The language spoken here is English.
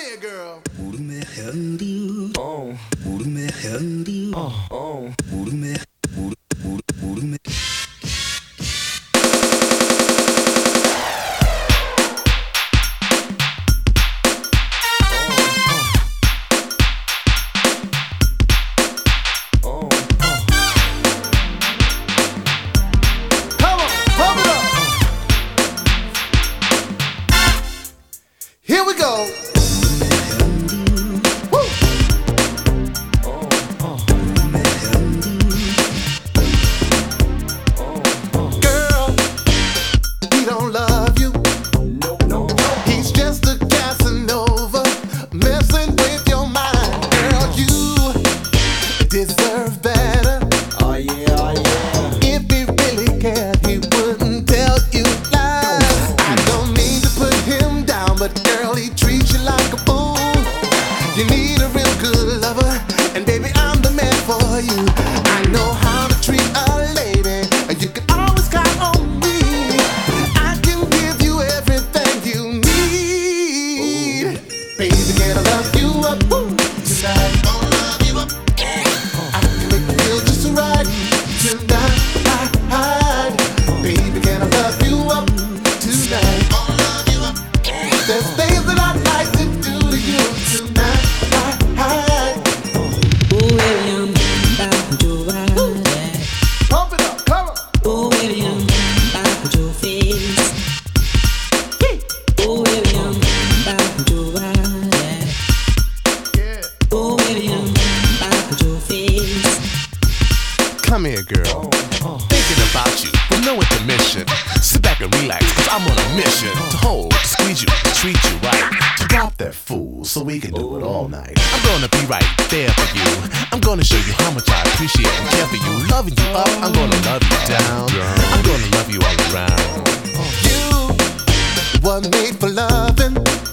here, girl. Come on, pump it up. Here we go. Woo. Girl, he don't love you. He's just a Casanova, messing with your mind. Girl, you deserve better. Oh yeah. If he really cared, he wouldn't tell you lies. I don't mean to put him down, but girl, he treats you like a fool. You need a real good lover, and baby, I'm the man for you. I know how to treat a lady, and you can always count on me. I can give you everything you need. Baby, can I love you up tonight? Gonna love you up. I can make you feel just right tonight. Baby, can I love you up tonight? Gonna love you up. There's things that I'd like to do to you tonight. Oh, William, back to ride. Pump it up, come on. Oh, William, back to face. Oh, William, back to ride. Yeah. Oh, William, back to face. Come here, girl. Thinking about you with no intermission. Sit back and relax, cause I'm on a mission to hold, to squeeze you, to treat you right. To drop that fool so we can do it all night. I'm gonna be right there for you. I'm gonna show you how much I appreciate and care for you. Loving you up, I'm gonna love you down. I'm gonna love you all around. You were made for loving.